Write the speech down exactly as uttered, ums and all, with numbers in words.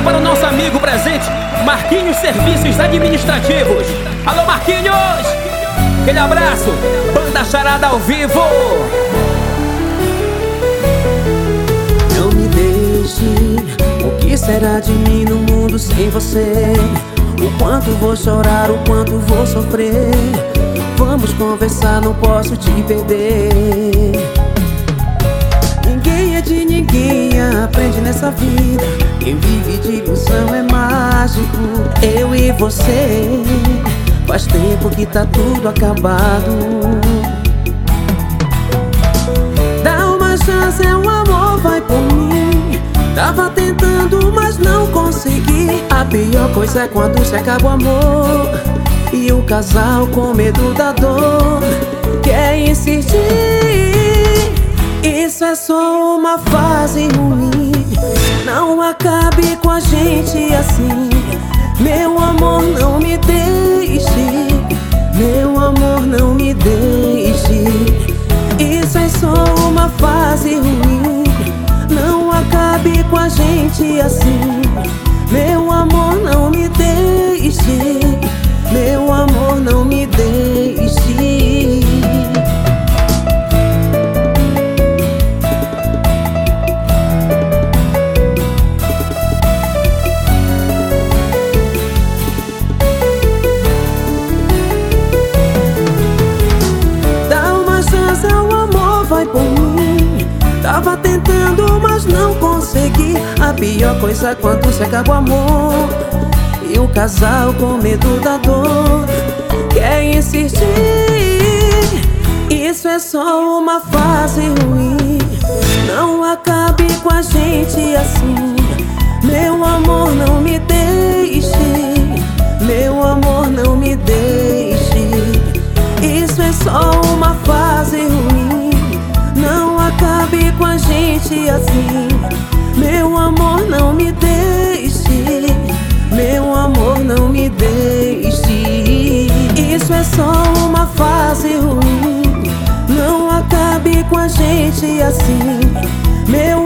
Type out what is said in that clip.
para o nosso amigo presente, Marquinhos Serviços Administrativos. Alô, Marquinhos! Aquele abraço, Banda Charada ao vivo. Não me deixe, o que será de mim no mundo sem você? O quanto vou chorar, o quanto vou sofrer. Vamos conversar, não posso te perder. Ninguém é de ninguém, aprende nessa vida. Quem vive de ilusão é mágico. Eu e você, faz tempo que tá tudo acabado. Dá uma chance, é um amor, vai por mim. Tava tentando, mas não consegui. A pior coisa é quando se acaba o amor e o casal com medo da dor quer insistir. Isso é só uma fase ruim. Não acabe com a gente assim. Meu amor, não me deixe. Meu amor, não me deixe. Isso é só uma fase ruim. Não acabe com a gente assim. Meu amor, não me deixe. Meu amor, não me deixe. Dá uma chance, o amor vai por mim. Tava tentando, mas não consegui. A pior coisa é quando se acaba o amor e o casal com medo da dor quer insistir. Isso é só uma fase ruim. Não acabe com a gente assim. Meu amor, não me deixe. Meu amor, não me deixe. Isso é só uma fase ruim. Não acabe com a gente assim. Meu amor, não me deixe. Meu amor, não me deixe. Isso é só uma fase ruim. Não acabe com a gente assim. Meu